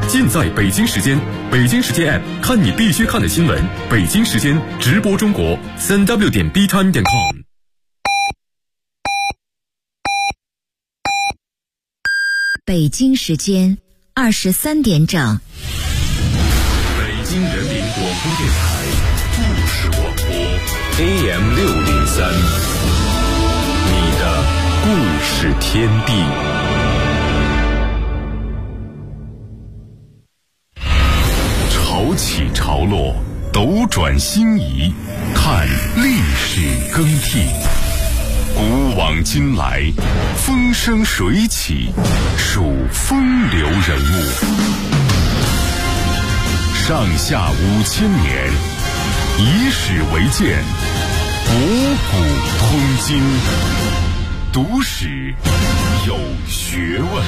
尽在北京时间。北京时间 App 看你必须看的新闻。北京时间直播中国3w.btime.com。 北京时间23点整。 北京人民广播电台故事广播 AM603，你的故事天地。潮起潮落，斗转星移，看历史更替。古往今来，风生水起，数风流人物。上下5000年，以史为鉴，博古通今，读史有学问。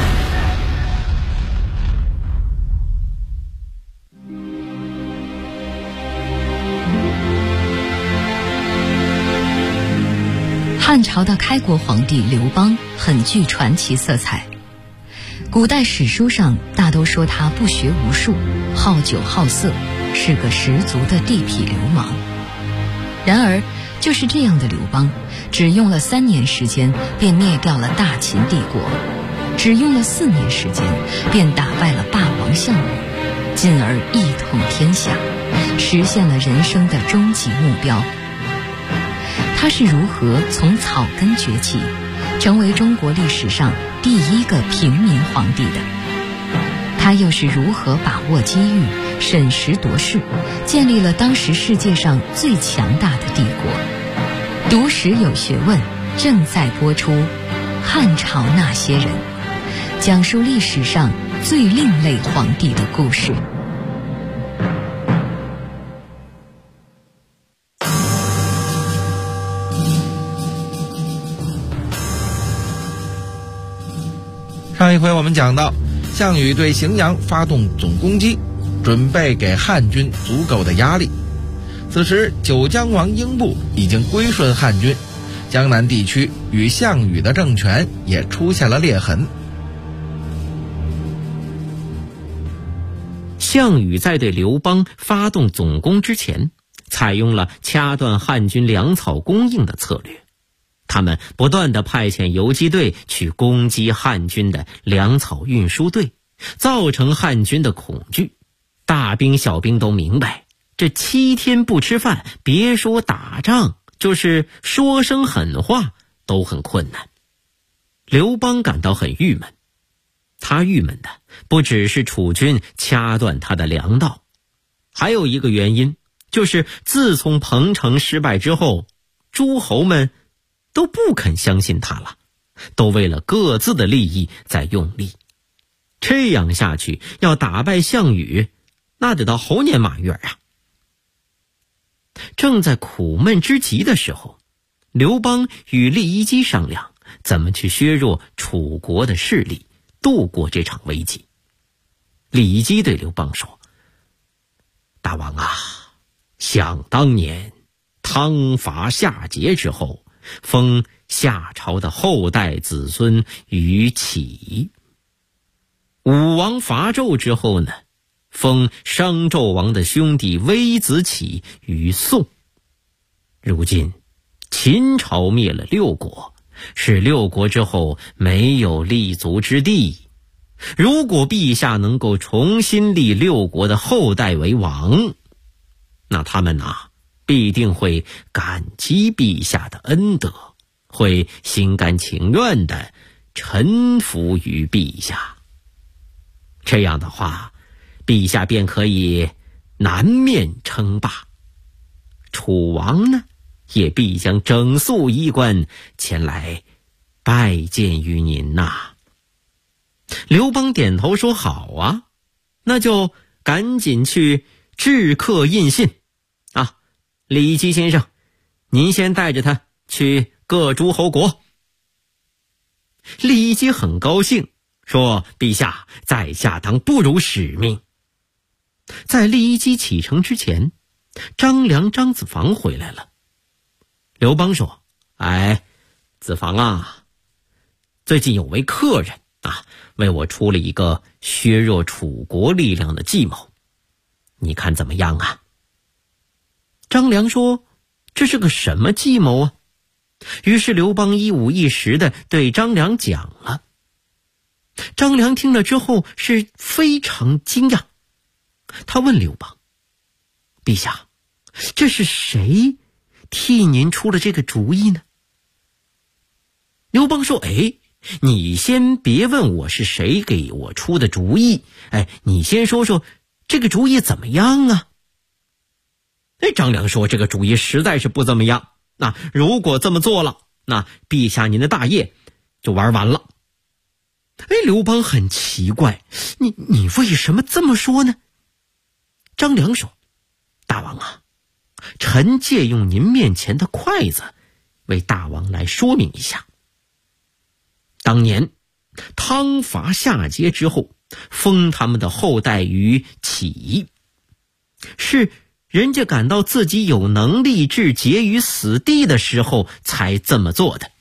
汉朝的开国皇帝刘邦很具传奇色彩，古代史书上大都说他不学无术，好酒好色，是个十足的地痞流氓。然而就是这样的刘邦，只用了3年时间便灭掉了大秦帝国，只用了4年时间便打败了霸王项羽，进而一统天下，实现了人生的终极目标。他是如何从草根崛起，成为中国历史上第一个平民皇帝的？他又是如何把握机遇，审时度势，建立了当时世界上最强大的帝国？读史有学问，正在播出《汉朝那些人》，讲述历史上最另类皇帝的故事。 上一回我们讲到，项羽对荥阳发动总攻击，准备给汉军足够的压力。此时九江王英布已经归顺汉军，江南地区与项羽的政权也出现了裂痕。 项羽在对刘邦发动总攻之前，采用了掐断汉军粮草供应的策略。他们不断地派遣游击队去攻击汉军的粮草运输队，造成汉军的恐惧。大兵小兵都明白，这7天不吃饭，别说打仗，就是说声狠话都很困难。刘邦感到很郁闷，他郁闷的不只是楚军掐断他的粮道，还有一个原因，就是自从彭城失败之后，诸侯们都不肯相信他了，都为了各自的利益在用力。这样下去，要打败项羽，那得到猴年马月啊！正在苦闷之极的时候，刘邦与利益姬商量怎么去削弱楚国的势力，度过这场危机。利益姬对刘邦说：“大王啊，想当年汤伐夏桀之后，封夏朝的后代子孙于启。武王伐纣之后呢，封商纣王的兄弟微子启于宋。如今秦朝灭了6国，使6国之后没有立足之地。如果陛下能够重新立6国的后代为王，那他们必定会感激陛下的恩德，会心甘情愿地臣服于陛下。这样的话，陛下便可以南面称霸，楚王呢，也必将整肃衣冠前来拜见于您呐。”刘邦点头说：“好啊，那就赶紧去致客印信啊！利益姬先生，您先带着他去各诸侯国。”利益姬很高兴，说：“陛下，在下当不辱使命。”在利益姬启程之前，张良、张子房回来了。刘邦说：“哎，子房啊，最近有位客人为我出了一个削弱楚国力量的计谋，你看怎么样啊？”张良说：“这是个什么计谋啊？”于是刘邦一五一十地对张良讲了。张良听了之后是非常惊讶，他问刘邦：“陛下，这是谁替您出了这个主意呢？”刘邦说：“你先别问我是谁给我出的主意，你先说说这个主意怎么样啊？”张良说：“这个主意实在是不怎么样，那如果这么做了，那陛下您的大业就玩完了。”刘邦很奇怪，你为什么这么说呢？张良说：“大王啊，臣借用您面前的筷子，为大王来说明一下。当年汤伐夏桀之后，封他们的后代于杞，是人家感到自己有能力置桀于死地的时候才这么做的。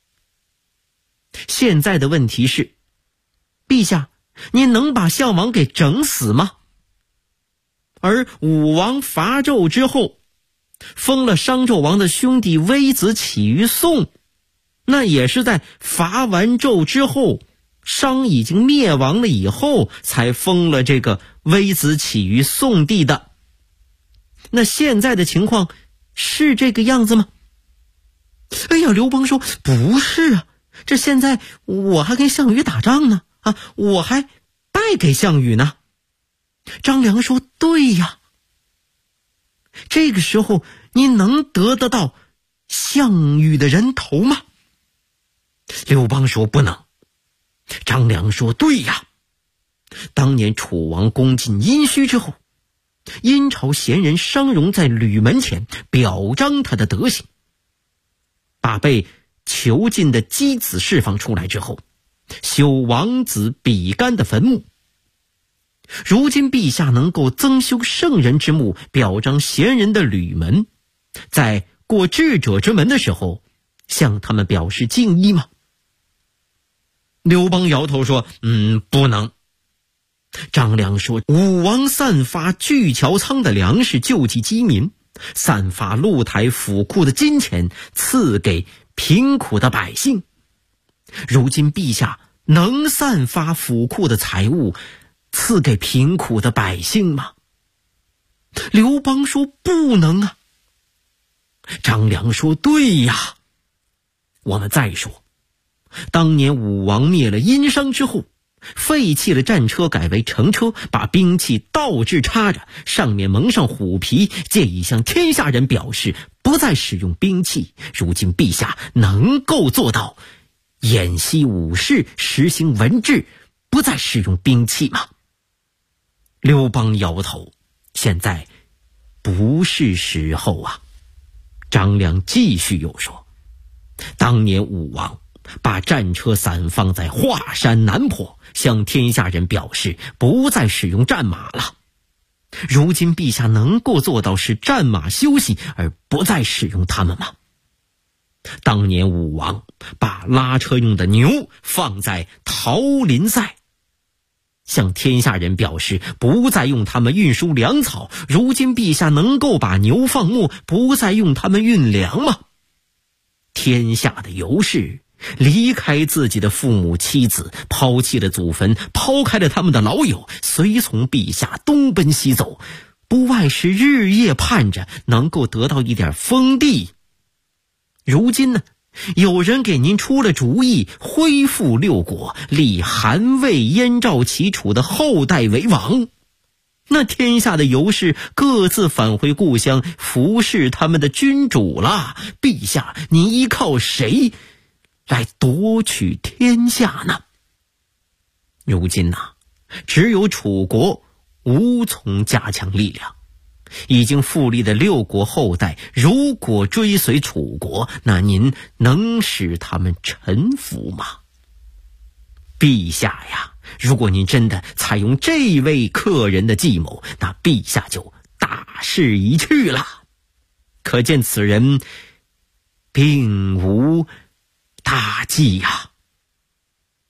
现在的问题是，陛下，您能把项王给整死吗？而武王伐纣之后，封了商纣王的兄弟微子起于宋，那也是在伐完纣之后，商已经灭亡了以后，才封了这个微子起于宋地的。那现在的情况是这个样子吗？”刘邦说：“不是啊，这现在我还跟项羽打仗呢，我还败给项羽呢。”张良说：“对呀，这个时候你能得到项羽的人头吗？”刘邦说：“不能。”张良说：“对呀，当年楚王攻进殷墟之后，殷朝贤人商容在吕门前表彰他的德行，把被囚禁的箕子释放出来之后，修王子比干的坟墓。如今陛下能够增修圣人之墓，表彰贤人的吕门，在过智者之门的时候，向他们表示敬意吗？”刘邦摇头说：“不能。”张良说：“武王散发巨樵仓的粮食救济饥民，散发露台府库的金钱赐给贫苦的百姓。如今陛下能散发府库的财物赐给贫苦的百姓吗？”刘邦说：“不能啊。”张良说：“对呀，我们再说，当年武王灭了殷商之后，废弃了战车，改为乘车，把兵器倒置插着，上面蒙上虎皮，借以向天下人表示不再使用兵器。如今陛下能够做到偃息武士，实行文治，不再使用兵器吗？”刘邦摇头：“现在不是时候啊。”张良继续又说：“当年武王把战车散放在华山南坡，向天下人表示不再使用战马了。如今陛下能够做到使战马休息而不再使用它们吗？当年武王把拉车用的牛放在桃林塞，向天下人表示不再用它们运输粮草。如今陛下能够把牛放牧，不再用它们运粮吗？天下的游士离开自己的父母妻子，抛弃了祖坟，抛开了他们的老友，随从陛下东奔西走，不外是日夜盼着能够得到一点封地。如今呢，有人给您出了主意，恢复六国，立韩魏燕赵齐楚的后代为王，那天下的游士各自返回故乡，服侍他们的君主了。陛下，您依靠谁来夺取天下呢？如今只有楚国无从加强力量，已经复立的六国后代如果追随楚国，那您能使他们臣服吗？陛下呀，如果您真的采用这位客人的计谋，那陛下就大势已去了。可见此人并无大计呀。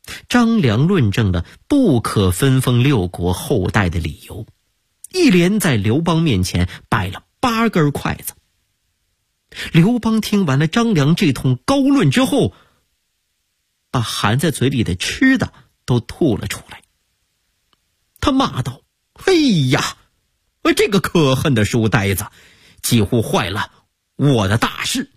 张良论证了不可分封六国后代的理由，一连在刘邦面前摆了8根筷子。刘邦听完了张良这通高论之后，把含在嘴里的吃的都吐了出来。他骂道：哎呀，这个可恨的书呆子，几乎坏了我的大事。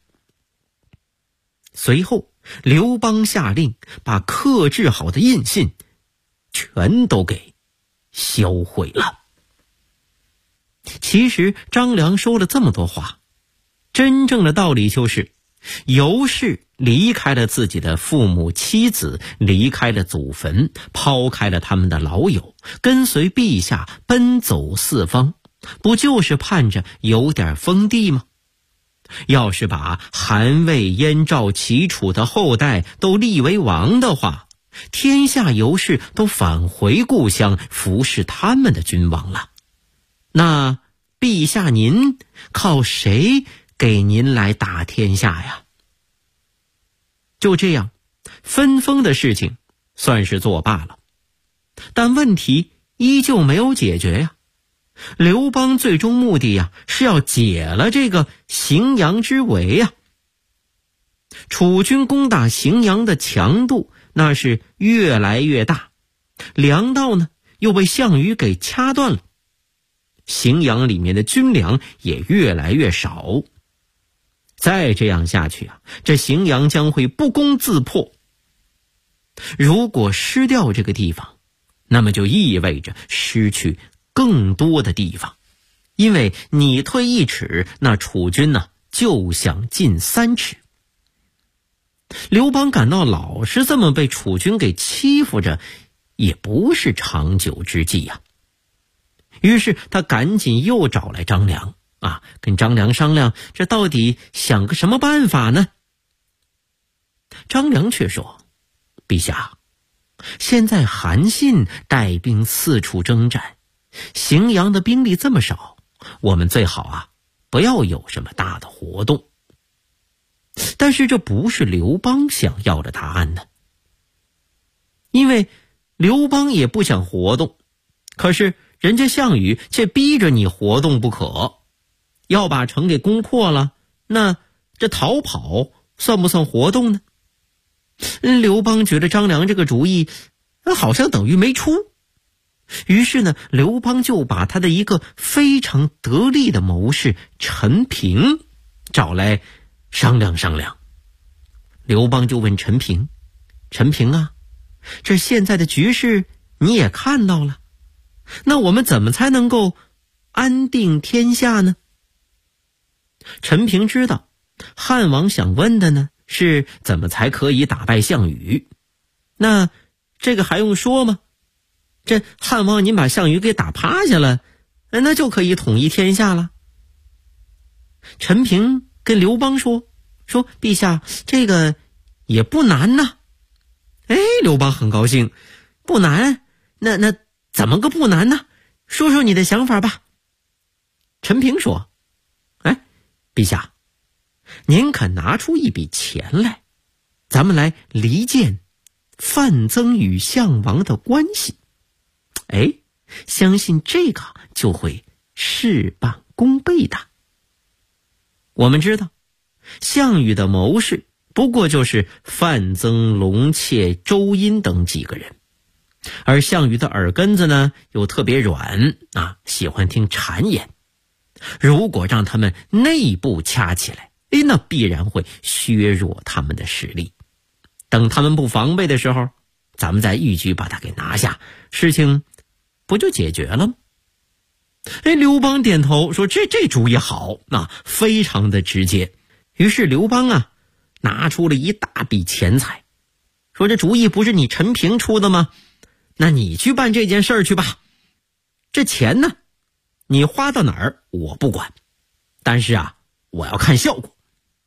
随后刘邦下令把刻制好的印信全都给销毁了。其实张良说了这么多话，真正的道理就是尤氏离开了自己的父母妻子，离开了祖坟，抛开了他们的老友，跟随陛下奔走四方，不就是盼着有点封地吗？要是把韩魏燕赵齐楚的后代都立为王的话，天下尤氏都返回故乡服侍他们的君王了。那陛下您靠谁给您来打天下呀？就这样，分封的事情算是作罢了，但问题依旧没有解决呀。刘邦最终目的呀，是要解了这个荥阳之围呀。楚军攻打荥阳的强度那是越来越大，粮道呢又被项羽给掐断了，荥阳里面的军粮也越来越少。再这样下去啊，这荥阳将会不攻自破。如果失掉这个地方，那么就意味着失去更多的地方，因为你退1尺，那楚军呢就想进3尺。刘邦感到老是这么被楚军给欺负着，也不是长久之计呀。于是他赶紧又找来张良跟张良商量，这到底想个什么办法呢？张良却说：陛下，现在韩信带兵四处征战，荥阳的兵力这么少，我们最好不要有什么大的活动。但是这不是刘邦想要的答案呢，因为刘邦也不想活动，可是人家项羽却逼着你活动不可，要把城给攻破了，那这逃跑算不算活动呢？刘邦觉得张良这个主意好像等于没出，于是呢，刘邦就把他的一个非常得力的谋士陈平找来商量商量。刘邦就问陈平：陈平啊，这现在的局势你也看到了，那我们怎么才能够安定天下呢？陈平知道汉王想问的呢是怎么才可以打败项羽，那这个还用说吗？这汉王您把项羽给打趴下了，那就可以统一天下了。陈平跟刘邦说陛下，这个也不难呐。刘邦很高兴，不难？那怎么个不难呢？说说你的想法吧。陈平说：陛下，您可拿出一笔钱来，咱们来离间范增与项王的关系。相信这个就会事半功倍的。我们知道项羽的谋士不过就是范增、龙祁、周殷等几个人，而项羽的耳根子呢又特别软喜欢听谗言。如果让他们内部掐起来，那必然会削弱他们的实力。等他们不防备的时候，咱们再一举把他给拿下，事情不就解决了吗？刘邦点头说：这主意好，非常的直接。于是刘邦拿出了一大笔钱财，说：这主意不是你陈平出的吗？那你去办这件事去吧。这钱呢，你花到哪儿我不管，但是我要看效果。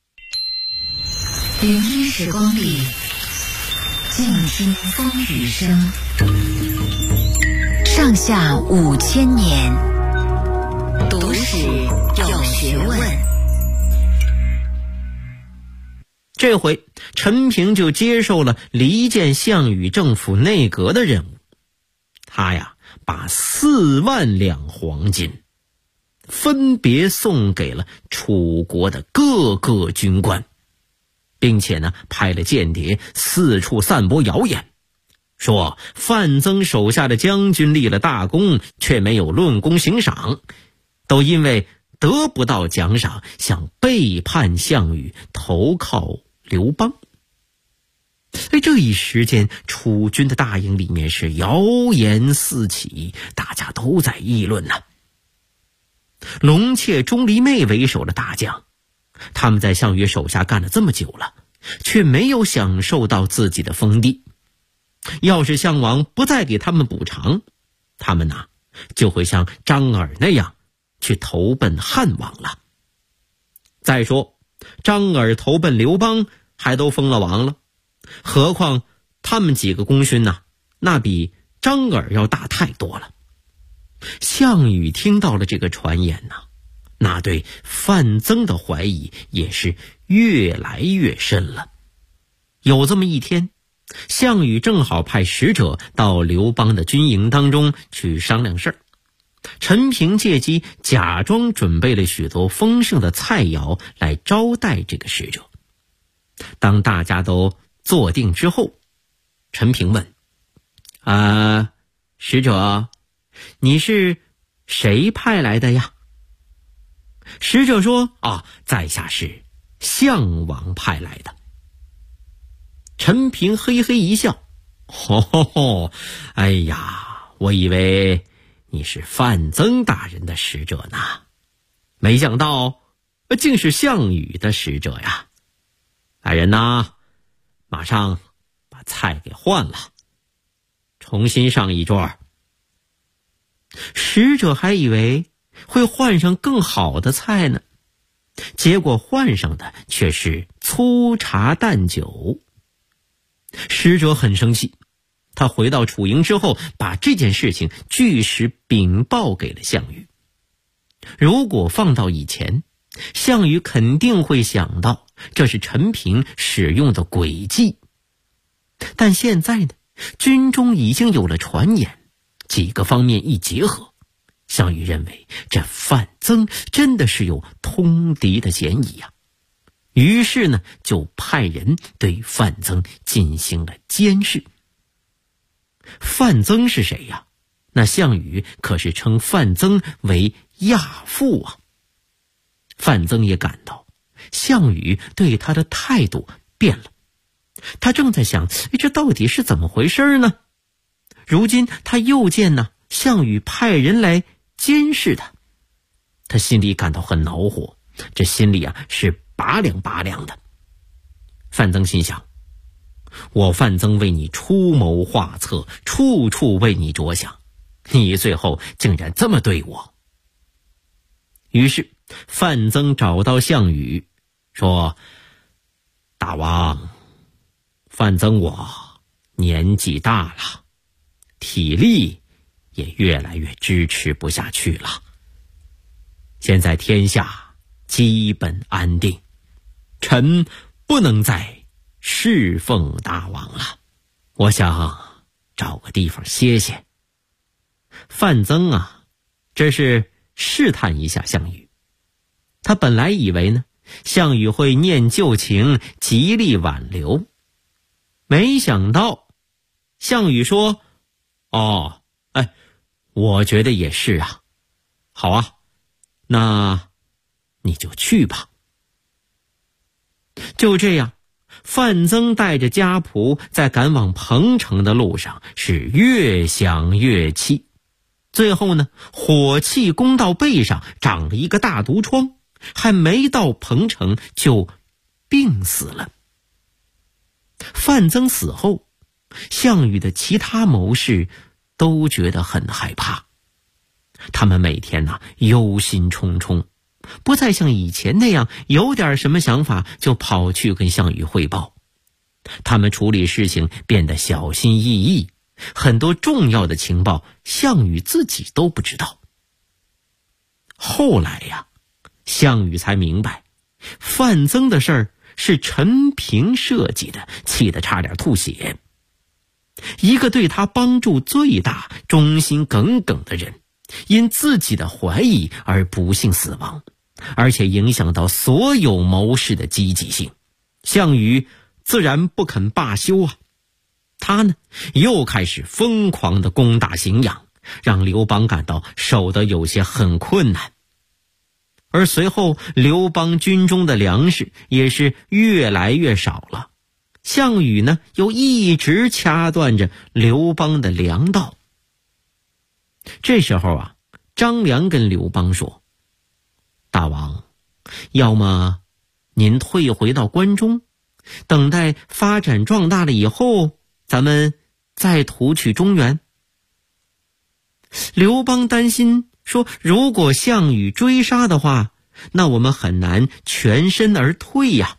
聆听时光里，静听风雨声。上下5000年，读史有学问。 这回陈平就接受了离间项羽政府内阁的任务。他呀，把4万两黄金分别送给了楚国的各个军官，并且呢，派了间谍四处散播谣言，说范增手下的将军立了大功，却没有论功行赏，都因为得不到奖赏，想背叛项羽，投靠刘邦。这一时间，楚军的大营里面是谣言四起，大家都在议论呢。龙妾、钟离昧为首的大将，他们在项羽手下干了这么久了，却没有享受到自己的封地。要是项王不再给他们补偿，他们就会像张耳那样去投奔汉王了。再说张耳投奔刘邦还都封了王了，何况他们几个功勋那比张耳要大太多了。项羽听到了这个传言那对范增的怀疑也是越来越深了。有这么一天，项羽正好派使者到刘邦的军营当中去商量事儿。陈平借机假装准备了许多丰盛的菜肴来招待这个使者。当大家都坐定之后，陈平问：使者，你是谁派来的呀？使者说：在下是项王派来的。陈平嘿嘿一笑：哎呀，我以为你是范增大人的使者呢，没想到竟是项羽的使者呀。来人呐，马上把菜给换了，重新上一桌。使者还以为会换上更好的菜呢，结果换上的却是粗茶淡酒。使者很生气，他回到楚营之后，把这件事情据实禀报给了项羽。如果放到以前，项羽肯定会想到这是陈平使用的诡计，但现在呢，军中已经有了传言，几个方面一结合，项羽认为这范增真的是有通敌的嫌疑啊。于是呢，就派人对范增进行了监视。范增是谁呀？那项羽可是称范增为亚父啊。范增也感到项羽对他的态度变了，他正在想，这到底是怎么回事呢？如今他又见项羽派人来监视他，他心里感到很恼火，这心里是拔凉拔凉的。范增心想，我范增为你出谋划策，处处为你着想，你最后竟然这么对我。于是范增找到项羽说：大王，范增我年纪大了，体力也越来越支持不下去了，现在天下基本安定，臣不能再侍奉大王了，我想找个地方歇歇。范增这是试探一下项羽。他本来以为呢，项羽会念旧情，极力挽留，没想到项羽说：我觉得也是啊，好啊，那你就去吧。就这样，范增带着家仆在赶往彭城的路上是越想越气，最后呢，火气攻到背上，长了一个大毒疮，还没到彭城就病死了。范增死后，项羽的其他谋士都觉得很害怕，他们每天忧心忡忡，不再像以前那样有点什么想法就跑去跟项羽汇报。他们处理事情变得小心翼翼，很多重要的情报项羽自己都不知道。后来项羽才明白，范增的事儿是陈平设计的，气得差点吐血。一个对他帮助最大、忠心耿耿的人，因自己的怀疑而不幸死亡，而且影响到所有谋士的积极性，项羽自然不肯罢休啊。他呢，又开始疯狂地攻打荥阳，让刘邦感到守得有些很困难。而随后刘邦军中的粮食也是越来越少了，项羽呢又一直掐断着刘邦的粮道。这时候啊，张良跟刘邦说：大王，要么您退回到关中，等待发展壮大了以后，咱们再图取中原。刘邦担心说，如果项羽追杀的话，那我们很难全身而退呀。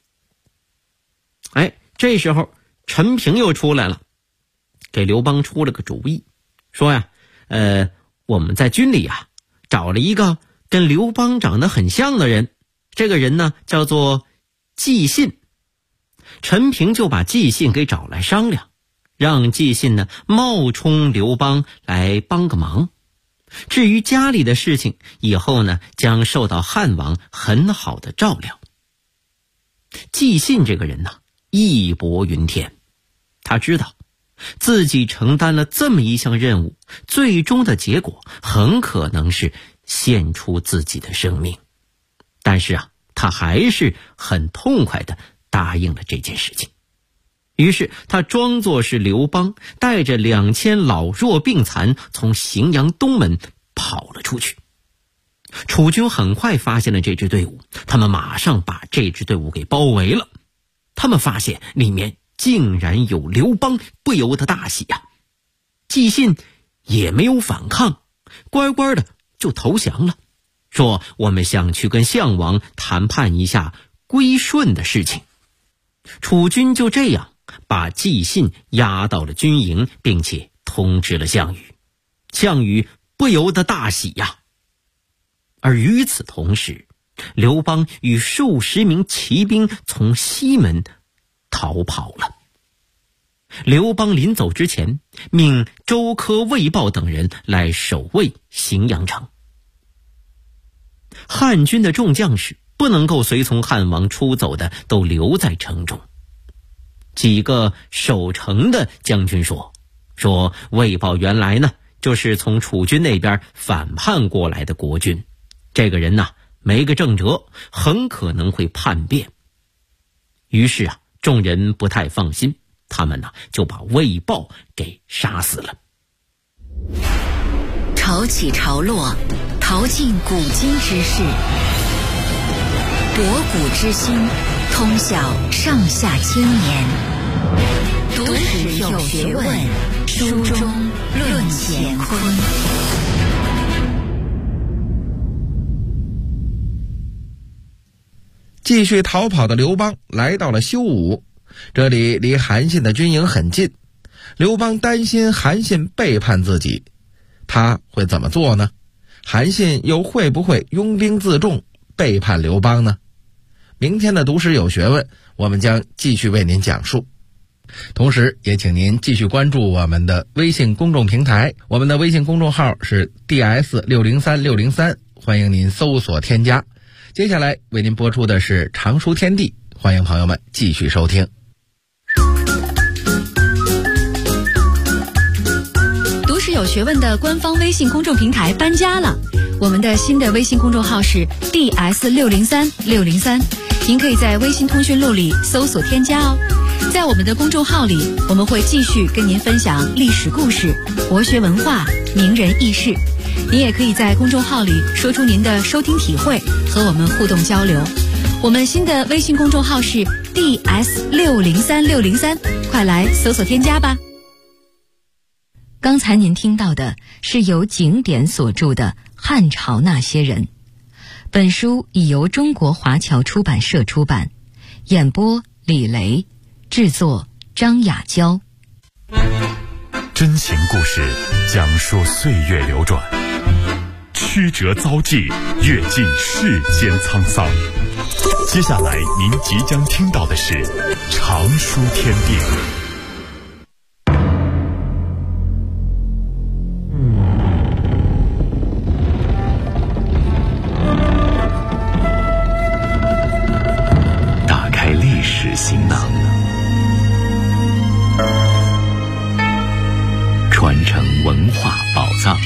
这时候陈平又出来了，给刘邦出了个主意，说呀，我们在军里啊找了一个跟刘邦长得很像的人，这个人呢叫做纪信。陈平就把纪信给找来商量，让纪信呢冒充刘邦来帮个忙。至于家里的事情，以后呢将受到汉王很好的照料。纪信这个人呢义薄云天，他知道自己承担了这么一项任务，最终的结果很可能是献出自己的生命。但是啊，他还是很痛快地答应了这件事情。于是他装作是刘邦，带着2000老弱病残从荥阳东门跑了出去。楚军很快发现了这支队伍，他们马上把这支队伍给包围了。他们发现里面竟然有刘邦，不由得大喜啊。纪信也没有反抗，乖乖的就投降了，说我们想去跟项王谈判一下归顺的事情。楚军就这样把纪信押到了军营，并且通知了项羽。项羽不由得大喜呀。而与此同时，刘邦与数十名骑兵从西门逃跑了。刘邦临走之前，命周柯、魏豹等人来守卫荥阳城。汉军的众将士不能够随从汉王出走的都留在城中。几个守城的将军说魏豹原来呢就是从楚军那边反叛过来的国君，这个人呢没个正辙，很可能会叛变。于是啊，众人不太放心，他们呢就把魏豹给杀死了。 潮起潮落，淘尽古今之事，博古之今，通晓上下千年。读史有学问，书中论乾坤。 继续逃跑的刘邦来到了修武，这里离韩信的军营很近。刘邦担心韩信背叛自己，他会怎么做呢？韩信又会不会拥兵自重，背叛刘邦呢？明天的读史有学问，我们将继续为您讲述。同时也请您继续关注我们的微信公众平台，我们的微信公众号是 DS603603，欢迎您搜索添加。接下来为您播出的是常书天地，欢迎朋友们继续收听。 读史有学问的官方微信公众平台搬家了，我们的新的微信公众号是 DS603603，您可以在微信通讯录里搜索添加哦。在我们的公众号里，我们会继续跟您分享历史故事、国学文化、名人轶事。您也可以在公众号里说出您的收听体会，和我们互动交流。我们新的微信公众号是 DS603603，快来搜索添加吧。刚才您听到的是由景典所著的《汉朝那些人》，本书已由中国华侨出版社出版，演播李雷，制作张雅娇。 真情故事，讲述岁月流转， 曲折遭际，阅尽世间沧桑。接下来您即将听到的是《常书天地》。打开历史行囊，传承文化宝藏。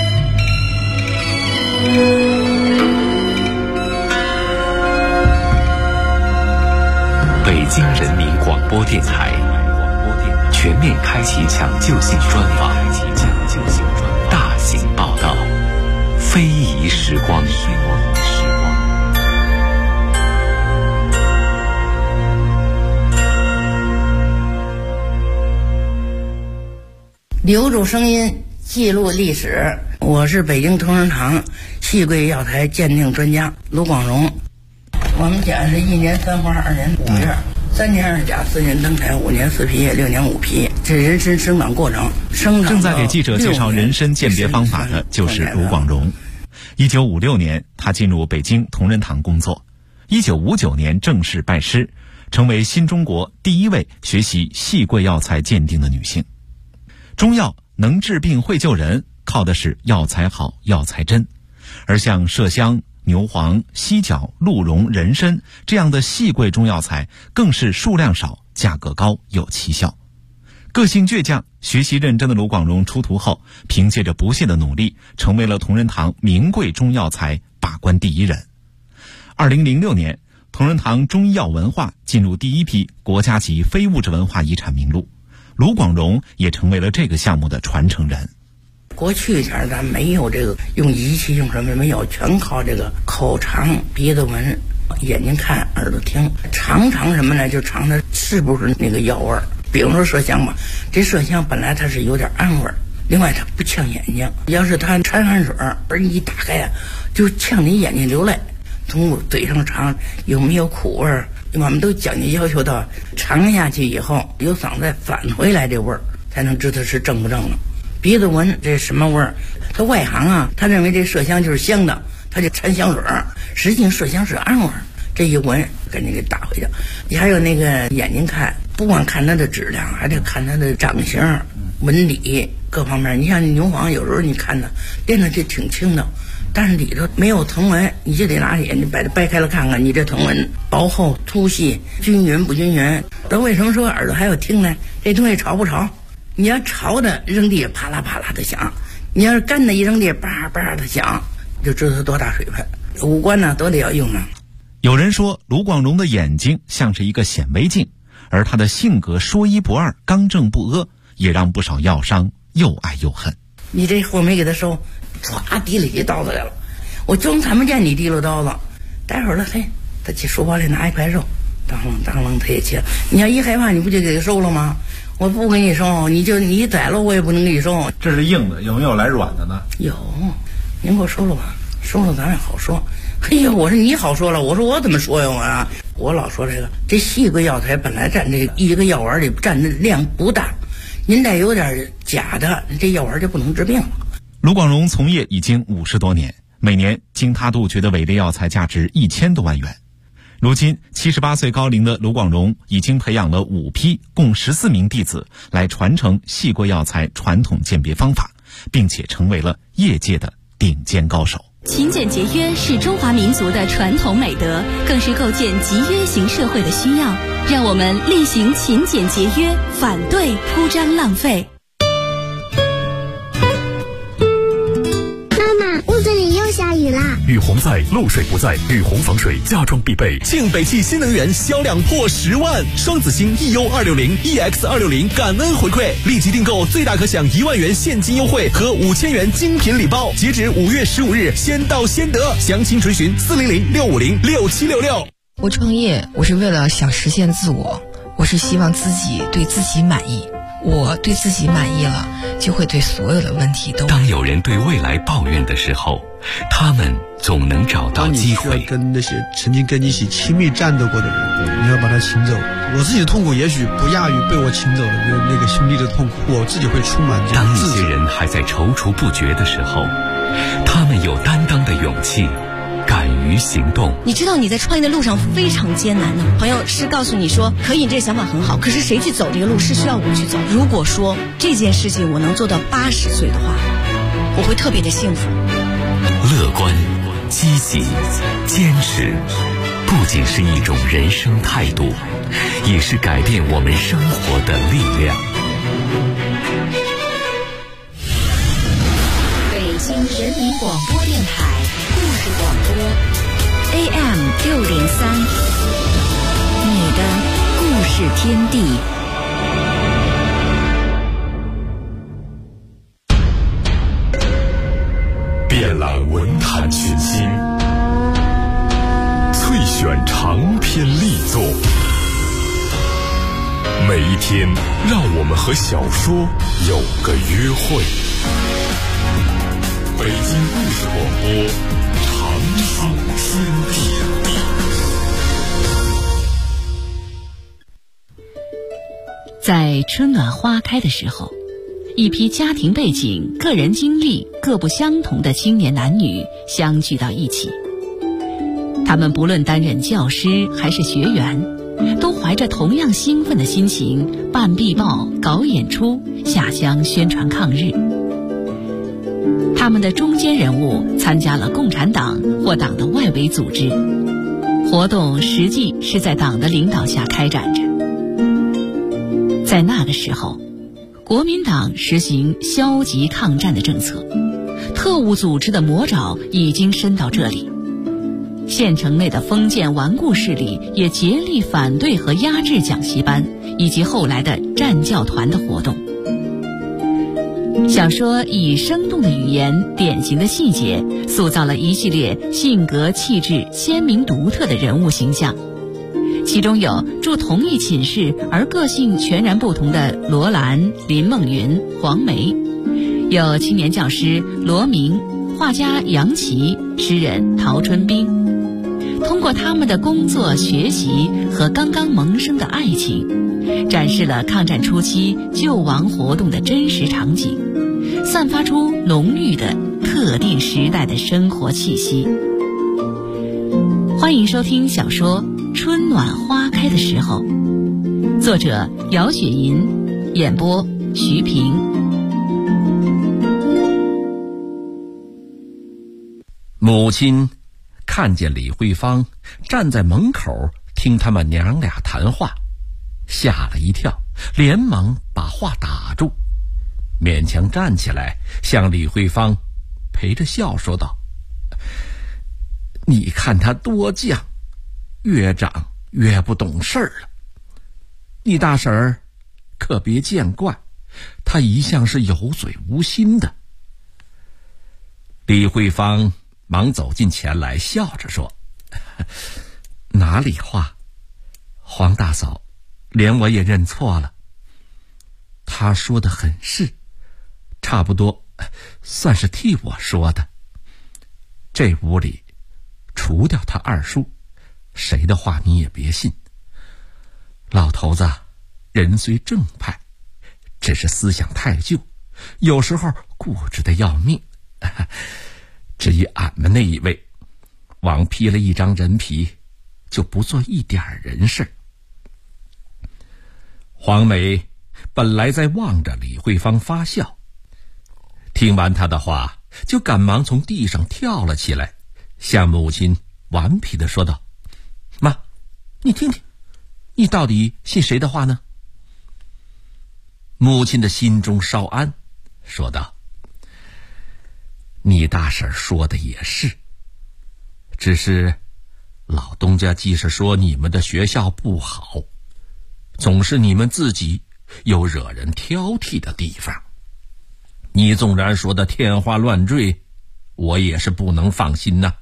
北京人民广播电台全面开启抢救性专访，大型报道，非遗时光。 留住声音，记录历史。我是北京同仁堂戏桂药材鉴定专家卢广荣。我们讲是1年3花2年5月，3年2甲4年登台5年4皮6年5皮，这人参生长过程。 正在给记者介绍人参鉴别方法的就是卢广荣。1956年，他进入北京同仁堂工作。1959年正式拜师，成为新中国第一位学习戏桂药材鉴定的女性。中药能治病会救人，靠的是药材好、药材真。而像麝香、牛黄、犀角、鹿茸、人参这样的细贵中药材，更是数量少、价格高、有奇效。个性倔强、学习认真的卢广荣出徒后，凭借着不懈的努力，成为了同仁堂名贵中药材把关第一人。2006年，同仁堂中医药文化进入第一批国家级非物质文化遗产名录，卢广荣也成为了这个项目的传承人。 过去前咱没有这个用仪器用什么没有，全靠这个口尝、鼻子闻、眼睛看、耳朵听。尝什么呢？就尝它是不是那个药味儿。比如说麝香吧，这麝香本来它是有点暗味儿，另外它不呛眼睛。要是它掺汗水而你一打开啊，就呛你眼睛流泪。从嘴上尝有没有苦味儿，我们都讲究要求到尝下去以后由嗓子再返回来这味儿，才能知道是正不正了。鼻子闻这什么味儿？他外行啊，他认为这麝香就是香的，他就掺香水儿，实际上麝香是暗味儿。这一闻赶紧给打回去。你还有那个眼睛看，不光看它的质量，还得看它的长形、纹理各方面。你像牛黄，有时候你看它练的就挺轻的，但是里头没有藤纹，你就得拿眼睛把它掰开了看看，你这藤纹薄厚、粗细、均匀不均匀。那为什么说耳朵还要听呢？这东西潮不潮？你要潮的扔地啪啦啪啦的响，你要是干的一扔地叭叭的响，就知道它多大水分。五官呢都得要用啊。 有人说卢广荣的眼睛像是一个显微镜，而他的性格说一不二、刚正不阿，也让不少药商又爱又恨。 你这货没给他收，唰提了起刀子来了，我装看不见你提溜刀子，待会儿了，嘿，他去书包里拿一块肉，当啷他也切。你要一害怕，你不就给他收了吗？我不给你收，你宰了我也不能给你收。 这是硬的，有没有来软的呢？ 有，您给我收了吧，收了咱也好说。哎呀，我说你好说了，我说我怎么说呀我老说这细桂药材本来占这一个药丸里占的量不大，您再有点假的，这药丸就不能治病了。 卢广荣从业已经50多年，每年经他杜绝的伪劣药材价值1000多万元。如今78岁高龄的卢广荣已经培养了5批共14名弟子来传承细桂药材传统鉴别方法，并且成为了业界的顶尖高手。 勤俭节约是中华民族的传统美德，更是构建集约型社会的需要。让我们厉行勤俭节约，反对铺张浪费。 屋子里又下雨啦！ 雨洪在，漏水不在，雨洪防水家装必备。 庆北汽新能源销量破10万，双子星 EU260、EX260感恩回馈，立即订购最大可享1万元现金优惠和5000元精品礼包，截止5月15日，先到先得。详情垂询400-650-6766。 我创业，我是为了想实现自我，我是希望自己对自己满意。我对自己满意了，就会对所有的问题都。 当有人对未来抱怨的时候，他们总能找到机会。 当你需要跟那些曾经跟你一起亲密战斗过的人，你要把他请走。我自己的痛苦也许不亚于被我请走的那个兄弟的痛苦，我自己会充满这种自责。 当一些人还在踌躇不决的时候， 他们有担当的勇气，敢于行动。 你知道你在创业的路上非常艰难的，朋友是告诉你说可以，这个想法很好，可是谁去走这个路是需要我去走。如果说这件事情我能做到80岁的话，我会特别的幸福。 乐观、积极、坚持，不仅是一种人生态度，也是改变我们生活的力量。 北京人民广播电台故事广播 AM603，你的故事天地。 遍览文坛群星，萃选长篇力作，每一天让我们和小说有个约会。北京故事广播，长长天地。 在春暖花开的时候，一批家庭背景、个人经历各不相同的青年男女相聚到一起。他们不论担任教师还是学员，都怀着同样兴奋的心情办壁报、搞演出、下乡宣传抗日。他们的中坚人物参加了共产党或党的外围组织，活动实际是在党的领导下开展着。在那个时候，国民党实行消极抗战的政策，特务组织的魔爪已经伸到这里。县城内的封建顽固势力也竭力反对和压制讲习班以及后来的战教团的活动。小说以生动的语言、典型的细节，塑造了一系列性格气质鲜明独特的人物形象。其中有住同一寝室而个性全然不同的罗兰、林梦云、黄梅，有青年教师罗明、画家杨琦、诗人陶春冰。通过他们的工作、学习和刚刚萌生的爱情，展示了抗战初期救亡活动的真实场景，散发出浓郁的特定时代的生活气息。欢迎收听小说《春暖花开的时候》，作者姚雪银，演播徐平。 母亲看见李慧芳站在门口听他们娘俩谈话，吓了一跳，连忙把话打住，勉强站起来向李慧芳陪着笑说道：“你看他多犟，越长越不懂事儿了。你大婶儿可别见怪，他一向是有嘴无心的。”李慧芳忙走近前来，笑着说：“哪里话，黄大嫂，连我也认错了。他说的很是，差不多算是替我说的。这屋里除掉他二叔，谁的话你也别信。老头子人虽正派，只是思想太旧，有时候固执的要命。至于俺们那一位，枉披了一张人皮，就不做一点人事。”黄梅本来在望着李慧芳发笑，听完她的话，就赶忙从地上跳了起来，向母亲顽皮地说道：“妈，你听听，你到底信谁的话呢？”母亲的心中稍安，说道：“你大婶说的也是，只是老东家既是说你们的学校不好，总是你们自己有惹人挑剔的地方。你纵然说的天花乱坠，我也是不能放心呐。”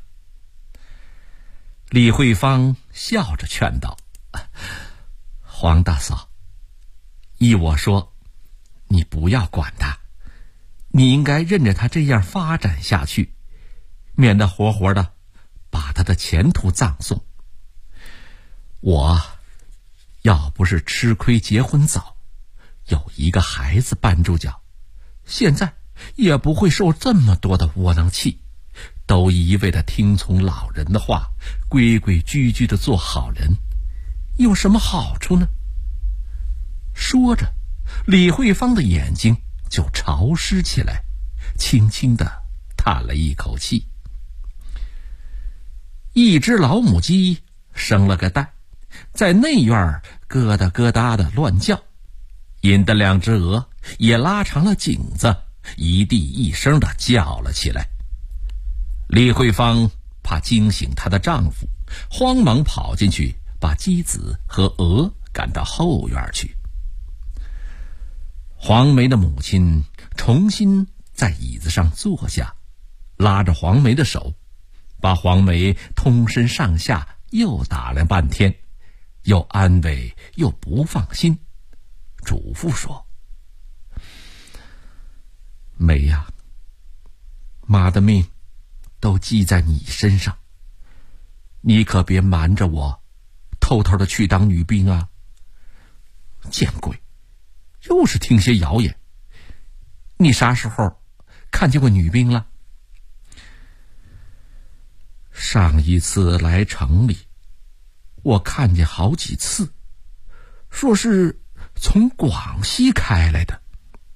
李慧芳笑着劝道：“黄大嫂，依我说，你不要管他，你应该任着他这样发展下去，免得活活的把他的前途葬送。我要不是吃亏结婚早，有一个孩子绊住脚，现在也不会受这么多的窝囊气，都一味的听从老人的话，规规矩矩的做好人，有什么好处呢？说着，李慧芳的眼睛就潮湿起来，轻轻地叹了一口气。一只老母鸡生了个蛋，在内院咯哒咯哒的乱叫，引得2只鹅也拉长了颈子，一地一声的叫了起来。李慧芳怕惊醒她的丈夫，慌忙跑进去，把鸡子和鹅赶到后院去。黄梅的母亲重新在椅子上坐下，拉着黄梅的手，把黄梅通身上下又打量半天，又安慰又不放心，嘱咐说：梅呀，妈的命都记在你身上，你可别瞒着我，偷偷的去当女兵啊！见鬼，又是听些谣言。你啥时候看见过女兵了？上一次来城里，我看见好几次，说是从广西开来的。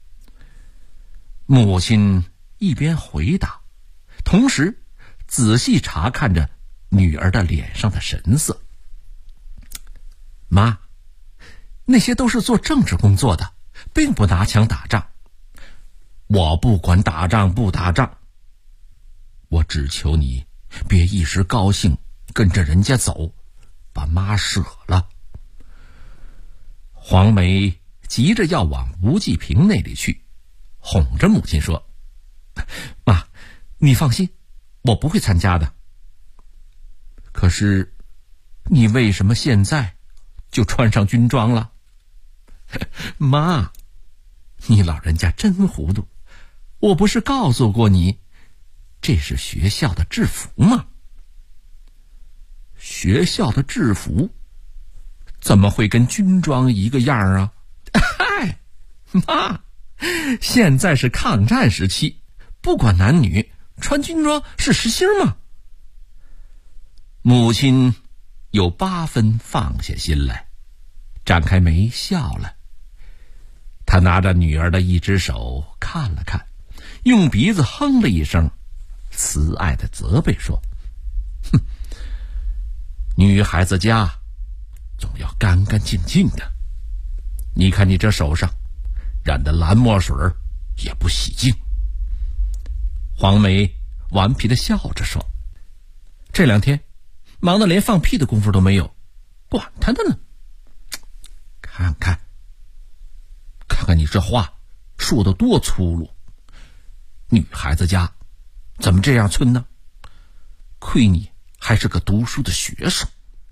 母亲一边回答，同时仔细查看着女儿的脸上的神色。妈，那些都是做政治工作的，并不拿枪打仗。我不管打仗不打仗，我只求你别一时高兴跟着人家走，把妈舍了。黄梅急着要往吴继平那里去，哄着母亲说：妈，你放心，我不会参加的。可是你为什么现在就穿上军装了？妈，你老人家真糊涂，我不是告诉过你，这是学校的制服吗？学校的制服怎么会跟军装一个样啊？嗨，妈，现在是抗战时期，不管男女，穿军装是实心吗？母亲有8分放下心来，展开眉笑了。她拿着女儿的一只手看了看，用鼻子哼了一声，慈爱的责备说：哼，女孩子家总要干干净净的，你看你这手上染的蓝墨水也不洗净。黄梅顽皮的笑着说：这2天忙得连放屁的功夫都没有，管他的呢。看看你这话说得多粗鲁，女孩子家怎么这样寸呢？亏你还是个读书的学生。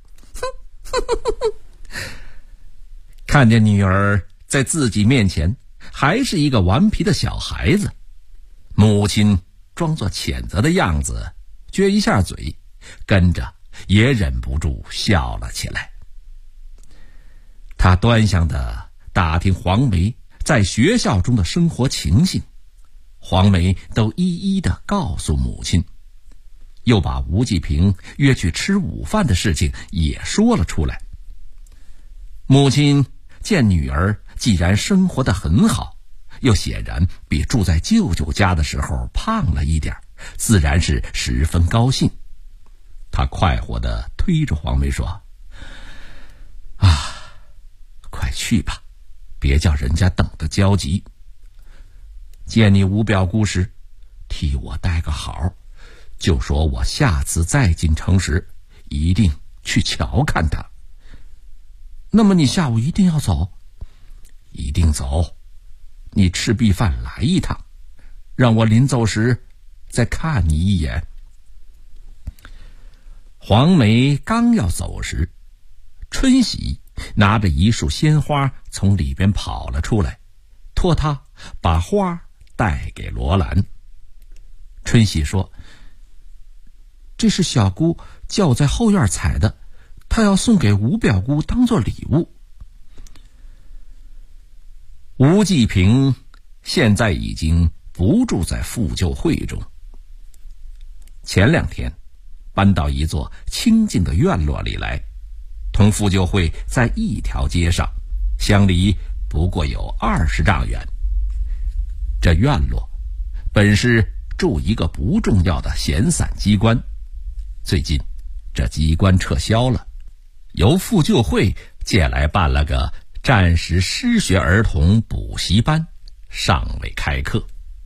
看见女儿在自己面前还是一个顽皮的小孩子，母亲装作谴责的样子，撅一下嘴，跟着也忍不住笑了起来。他端详地打听黄梅在学校中的生活情形，黄梅都一一地告诉母亲，又把吴继平约去吃午饭的事情也说了出来。母亲见女儿既然生活得很好，又显然比住在舅舅家的时候胖了一点，自然是十分高兴。她快活地推着黄梅说：快去吧，别叫人家等得焦急。见你吴表姑时，替我带个好，就说我下次再进城时一定去瞧看他。那么你下午一定要走？一定走。你吃毕饭来一趟，让我临走时再看你一眼。黄梅刚要走时，春喜拿着一束鲜花从里边跑了出来，托他把花带给罗兰。春喜说：这是小姑叫我在后院采的，她要送给吴表姑当做礼物。吴继平现在已经不住在妇救会中。前2天搬到一座清静的院落里来，同妇救会在一条街上，相离不过有20丈远。这院落本是住一个不重要的闲散机关，最近这机关撤销了，由妇救会借来办了个暂时失学儿童补习班，尚未开课。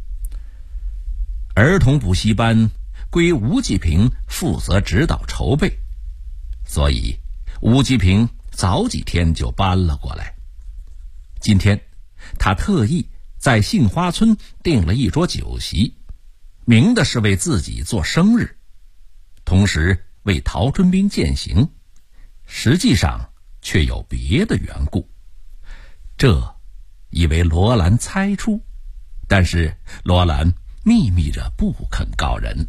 儿童补习班归吴继平负责指导筹备，所以吴继平早几天就搬了过来。今天他特意在杏花村订了一桌酒席，明的是为自己做生日，同时为陶春兵饯行，实际上却有别的缘故。这以为罗兰猜出，但是罗兰秘密着不肯告人。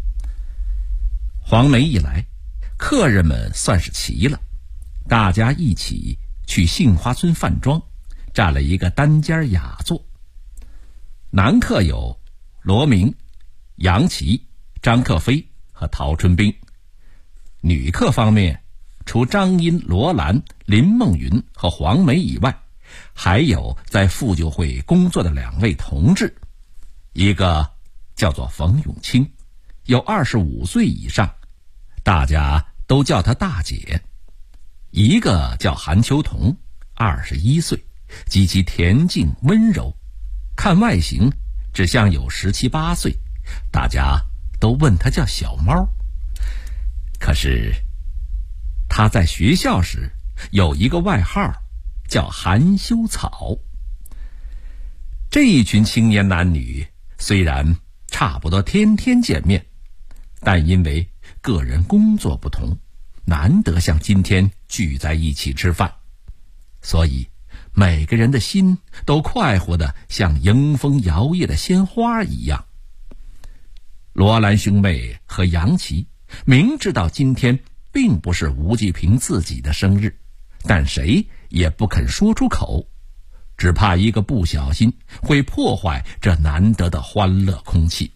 黄梅一来，客人们算是齐了，大家一起去杏花村饭庄，占了一个单间雅座。男客有罗明、杨琦、张克飞和陶春兵，女客方面除张茵、罗兰、林梦云和黄梅以外，还有在妇救会工作的2位同志，一个叫做冯永清，有25岁以上，大家都叫她大姐；一个叫韩秋桐，21岁，极其恬静温柔，看外形只像有17、18岁，大家都问她叫小猫。可是她在学校时有一个外号叫含羞草。这一群青年男女虽然差不多天天见面，但因为个人工作不同，难得像今天聚在一起吃饭，所以每个人的心都快活得像迎风摇曳的鲜花一样。罗兰兄妹和杨琦明知道今天并不是吴继平自己的生日，但谁也不肯说出口，只怕一个不小心会破坏这难得的欢乐空气。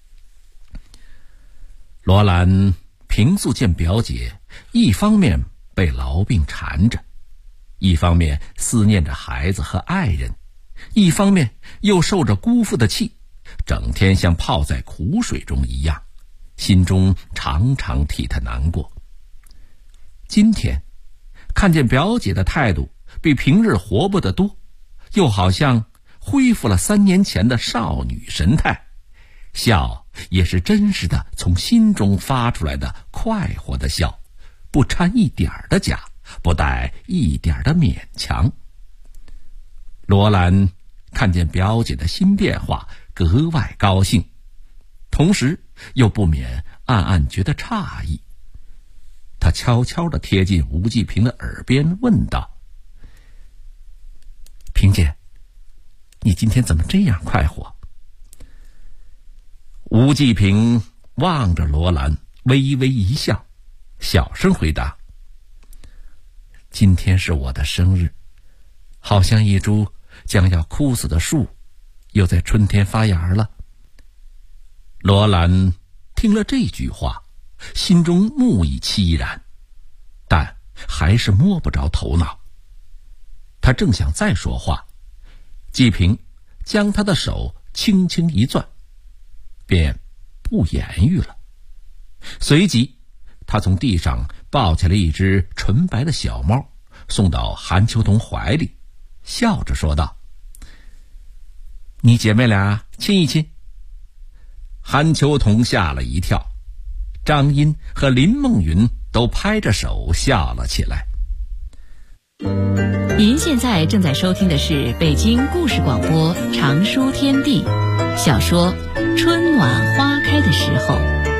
罗兰平素见表姐，一方面被痨病缠着，一方面思念着孩子和爱人，一方面又受着姑父的气，整天像泡在苦水中一样，心中常常替她难过。今天看见表姐的态度比平日活泼得多，又好像恢复了3年前的少女神态，笑也是真实的从心中发出来的快活的笑，不掺一点的假，不带一点的勉强。罗兰看见表姐的新变化，格外高兴，同时又不免暗暗觉得诧异。他悄悄地贴近吴继平的耳边问道：平姐，你今天怎么这样快活？吴继平望着罗兰，微微一笑，小声回答：今天是我的生日，好像一株将要枯死的树，又在春天发芽了。罗兰听了这句话，心中木已凄然，但还是摸不着头脑。他正想再说话，继平将他的手轻轻一攥，便不言语了。随即他从地上抱起了一只纯白的小猫，送到韩秋桐怀里，笑着说道：你姐妹俩亲一亲。韩秋桐吓了一跳，张茵和林梦云都拍着手笑了起来。 您现在正在收听的是北京故事广播长书天地小说《春暖花开的时候》。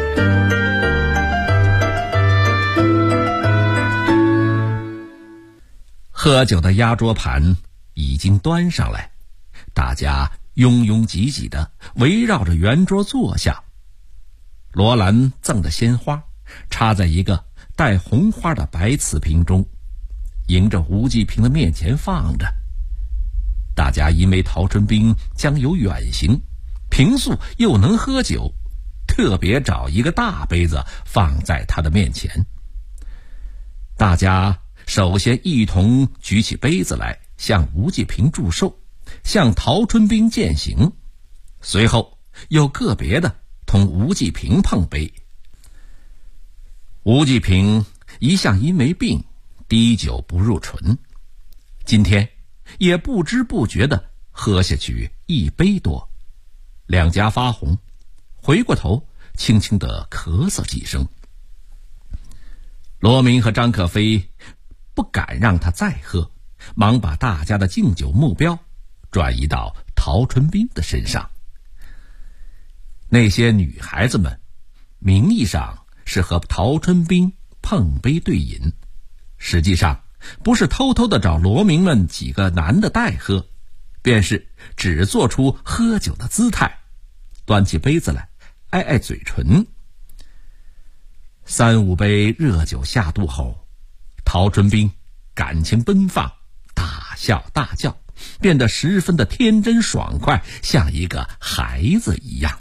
喝酒的压桌盘已经端上来，大家拥拥挤挤地围绕着圆桌坐下。罗兰赠的鲜花插在一个带红花的白瓷瓶中，迎着吴继平的面前放着。大家因为陶春兵将有远行， 平素又能喝酒，特别找一个大杯子放在他的面前。大家首先一同举起杯子来，向吴继平祝寿，向陶春兵饯行，随后又个别的同吴继平碰杯。吴继平一向因为病滴酒不入唇，今天也不知不觉地喝下去一杯多，两颊发红，回过头轻轻地咳嗽几声。罗明和张可飞不敢让他再喝，忙把大家的敬酒目标转移到陶春兵的身上。那些女孩子们名义上是和陶春兵碰杯对饮，实际上不是偷偷的找罗明们几个男的代喝，便是只做出喝酒的姿态，端起杯子来挨挨嘴唇。3、5杯热酒下肚后，陶春兵感情奔放，大笑大叫，变得十分的天真爽快，像一个孩子一样。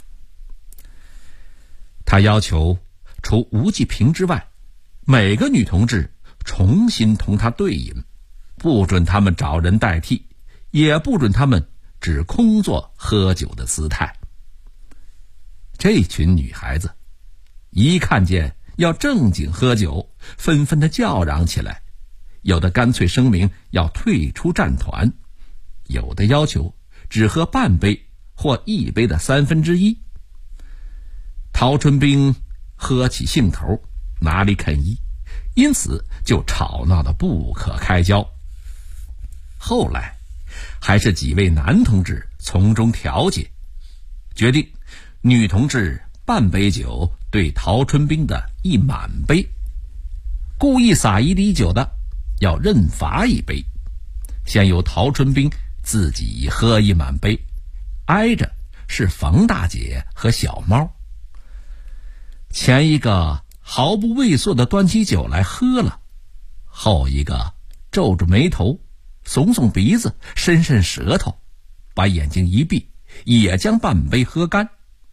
他要求除吴继平之外，每个女同志重新同他对饮，不准他们找人代替，也不准他们只空做喝酒的姿态。这群女孩子一看见要正经喝酒，纷纷的叫嚷起来，有的干脆声明要退出战团，有的要求只喝半杯或1杯的1/3。陶春兵喝起兴头，哪里肯依，因此就吵闹得不可开交。后来还是几位男同志从中调解，决定女同志半杯酒对陶春兵的一满杯，故意洒一滴酒的要认罚1杯，先由陶春兵自己喝一满杯，挨着是冯大姐和小猫。前一个毫不畏缩地端起酒来喝了，后一个皱着眉头，耸耸鼻子，伸伸舌头，把眼睛一闭，也将半杯喝干。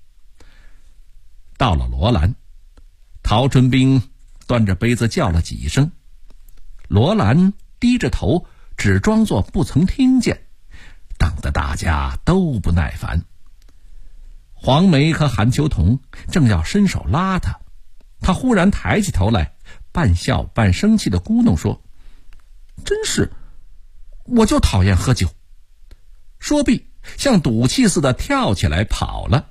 到了罗兰，陶春兵端着杯子叫了几声，罗兰低着头，只装作不曾听见，等得大家都不耐烦。黄梅和韩秋桐正要伸手拉他，他忽然抬起头来，半笑半生气的咕哝说：“真是，我就讨厌喝酒。”说毕，像赌气似的跳起来跑了。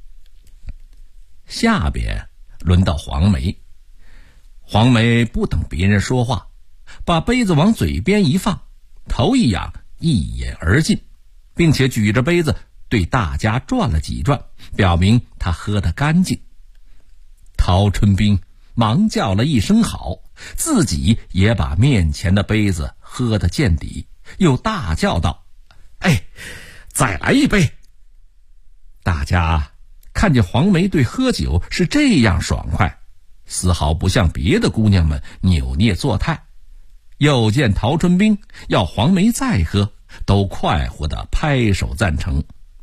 下边轮到黄梅，黄梅不等别人说话，把杯子往嘴边一放，头一仰，一饮而尽，并且举着杯子对大家转了几转，表明他喝得干净。陶春兵忙叫了一声好，自己也把面前的杯子喝得见底，又大叫道：“哎，再来1杯！”大家看见黄梅对喝酒是这样爽快，丝毫不像别的姑娘们扭捏作态，又见陶春兵要黄梅再喝，都快活地拍手赞成。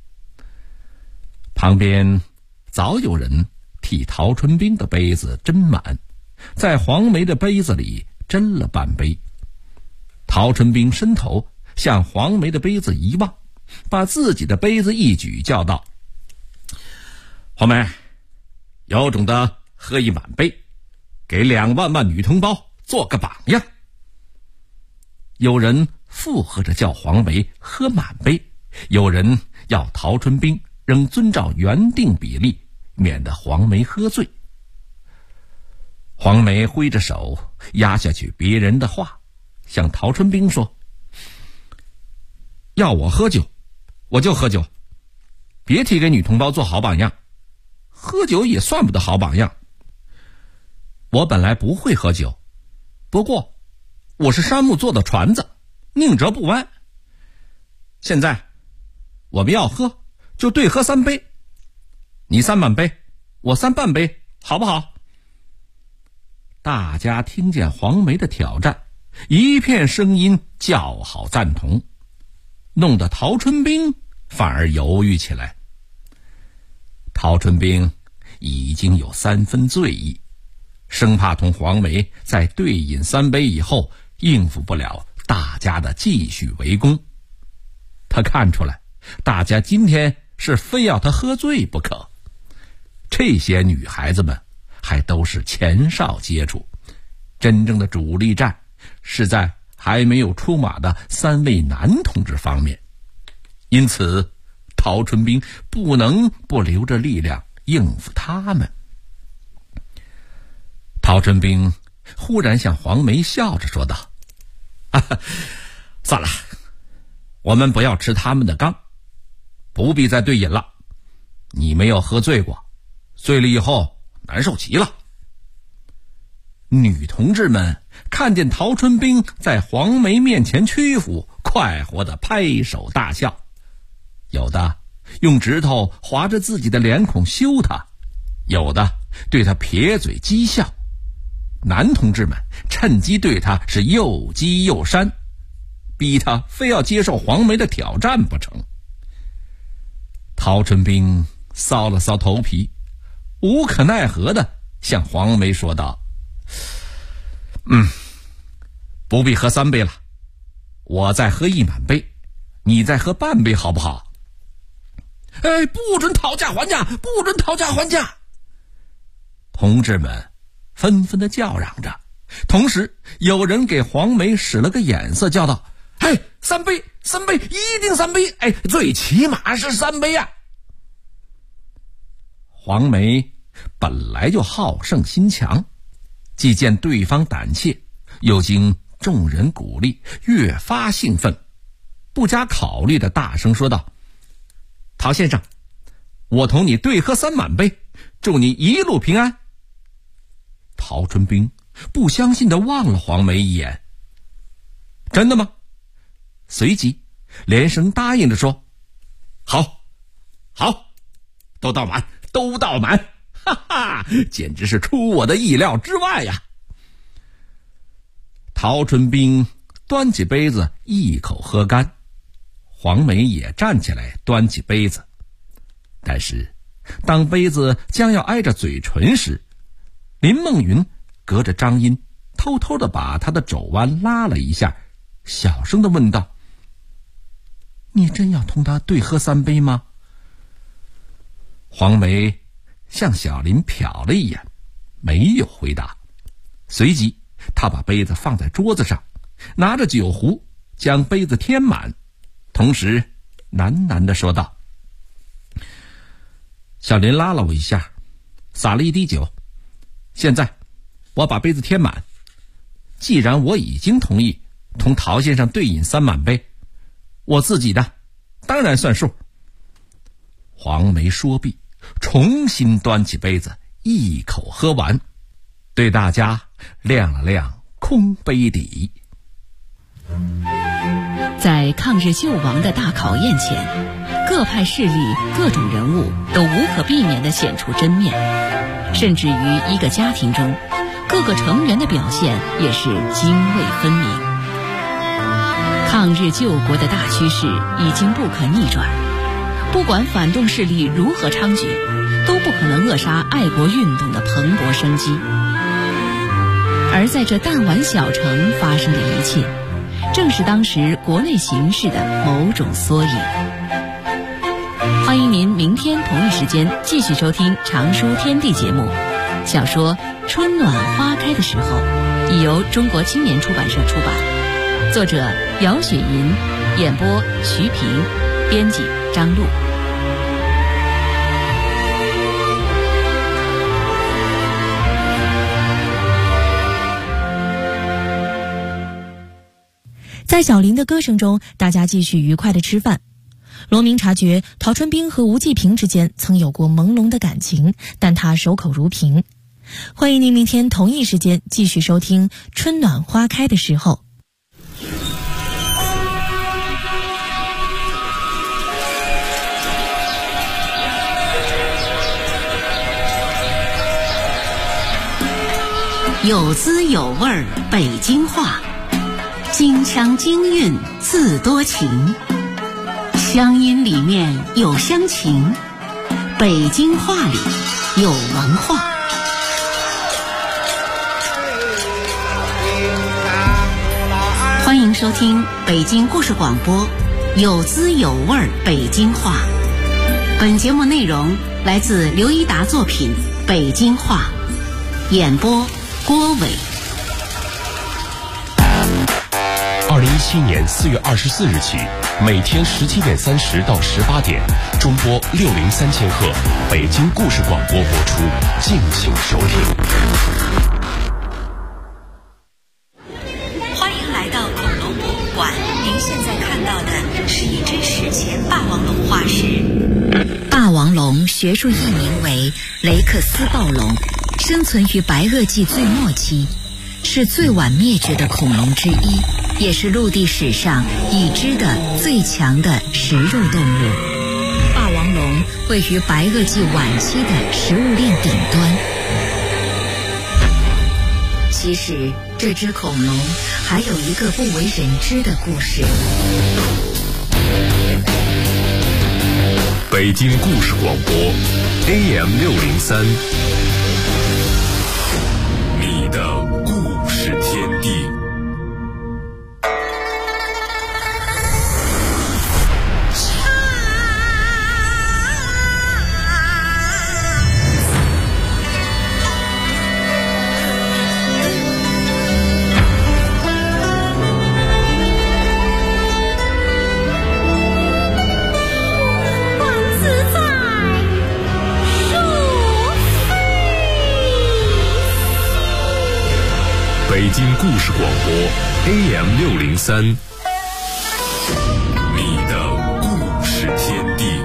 旁边早有人替陶春兵的杯子斟满，在黄梅的杯子里斟了半杯。陶春兵伸头向黄梅的杯子一望，把自己的杯子一举，叫道：“黄梅，有种的喝一满杯，给2万万女同胞做个榜样。”有人附和着叫黄梅喝满杯，有人要陶春兵仍遵照原定比例，免得黄梅喝醉。黄梅挥着手压下去别人的话，向陶春兵说：“要我喝酒，我就喝酒，别提给女同胞做好榜样，喝酒也算不得好榜样。我本来不会喝酒，不过我是杉木做的船子，宁折不弯。现在我们要喝，就对喝3杯，你3满杯，我3半杯，好不好？”大家听见黄梅的挑战，一片声音叫好赞同，弄得陶春兵反而犹豫起来。 陶春冰已经有3分醉意，生怕同黄梅在对饮3杯以后应付不了大家的继续围攻。他看出来大家今天是非要他喝醉不可。这些女孩子们还都是前哨接触，真正的主力战是在还没有出马的3位男同志方面，因此陶春冰不能不留着力量应付他们。陶春冰忽然向黄梅笑着说道：算了，我们不要吃他们的缸，不必再对饮了。你没有喝醉过，醉了以后难受极了。女同志们看见陶春冰在黄梅面前屈服，快活地拍手大笑，有的用指头划着自己的脸孔羞他，有的对他撇嘴讥笑。男同志们趁机对他是又激又煽，逼他非要接受黄梅的挑战不成。陶春冰搔了搔头皮，无可奈何地向黄梅说道：不必喝3杯了，我再喝1满杯，你再喝半杯好不好？不准讨价还价，不准讨价还价！同志们纷纷地叫嚷着，同时有人给黄梅使了个眼色，叫道：3杯，3杯，一定3杯，最起码是3杯啊！黄梅本来就好胜心强，既见对方胆怯，又经众人鼓励，越发兴奋，不加考虑的大声说道：陶先生，我同你对喝3满杯，祝你一路平安。陶春冰不相信地望了黄梅一眼：真的吗？随即连声答应着说：好，都倒满，都倒满，哈哈，简直是出我的意料之外呀！陶春冰端起杯子一口喝干，黄梅也站起来端起杯子，但是当杯子将要挨着嘴唇时，林梦云隔着张音偷偷地把他的肘弯拉了一下，小声地问道：你真要同他对喝3杯吗？黄梅向小林瞟了一眼，没有回答。随即他把杯子放在桌子上，拿着酒壶将杯子填满，同时喃喃地说道：小林拉了我一下，洒了一滴酒，现在我把杯子填满，既然我已经同意同陶先生对饮3满杯，我自己的当然算数。黄梅说毕，重新端起杯子一口喝完，对大家亮了亮空杯底。 在抗日救亡的大考验前，各派势力各种人物都无可避免地显出真面，甚至于一个家庭中各个成员的表现也是泾渭分明。抗日救国的大趋势已经不可逆转，不管反动势力如何猖獗，都不可能扼杀爱国运动的蓬勃生机。而在这弹丸小城发生的一切，正是当时国内形势的某种缩影。欢迎您明天同一时间继续收听《常书天地》节目。小说《春暖花开的时候》已由中国青年出版社出版，作者姚雪银，演播徐平，编辑张璐。 在小林的歌声中，大家继续愉快地吃饭。罗明察觉陶春冰和吴继平之间曾有过朦胧的感情，但他守口如瓶。欢迎您明天同一时间继续收听《春暖花开的时候》。 有滋有味儿北京话，京腔京韵字多情，乡音里面有乡情， 北京话里有文化。欢迎收听北京故事广播，有滋有味北京话。本节目内容来自刘一达作品《北京话》，演播郭伟。 2017年4月24日起，每天17点30到18点，中波603千赫北京故事广播播出，敬请收听。 欢迎来到恐龙博物馆，您现在看到的是一只史前霸王龙化石。霸王龙学术译名为雷克斯暴龙，生存于白垩纪最末期，是最晚灭绝的恐龙之一，也是陆地史上已知的最强的食肉动物。霸王龙位于白垩纪晚期的食物链顶端。其实这只恐龙还有一个不为人知的故事。 北京故事广播 AM603， 你的故事天地。北京故事广播 AM603， 你的故事天地。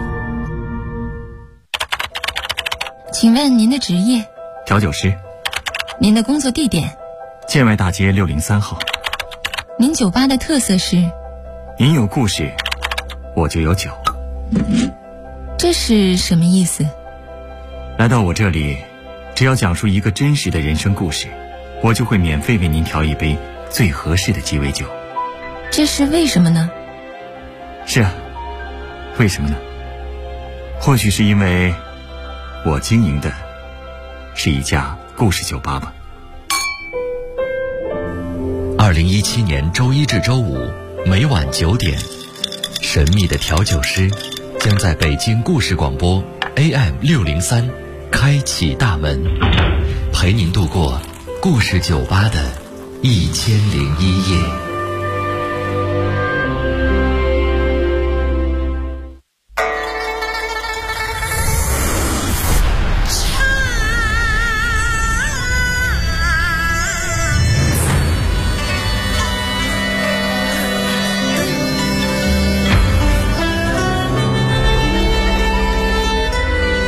请问您的职业？ 调酒师。 您的工作地点？ 建外大街603号。 您酒吧的特色是？ 您有故事，我就有酒。 这是什么意思？ 来到我这里，只要讲述一个真实的人生故事，我就会免费为您调一杯最合适的鸡尾酒。 这是为什么呢？ 是啊，为什么呢？或许是因为我经营的是一家故事酒吧吧。 2017年周一至周五每晚9点，神秘的调酒师将在北京故事广播 AM603 开启大门，陪您度过故事酒吧的1001夜。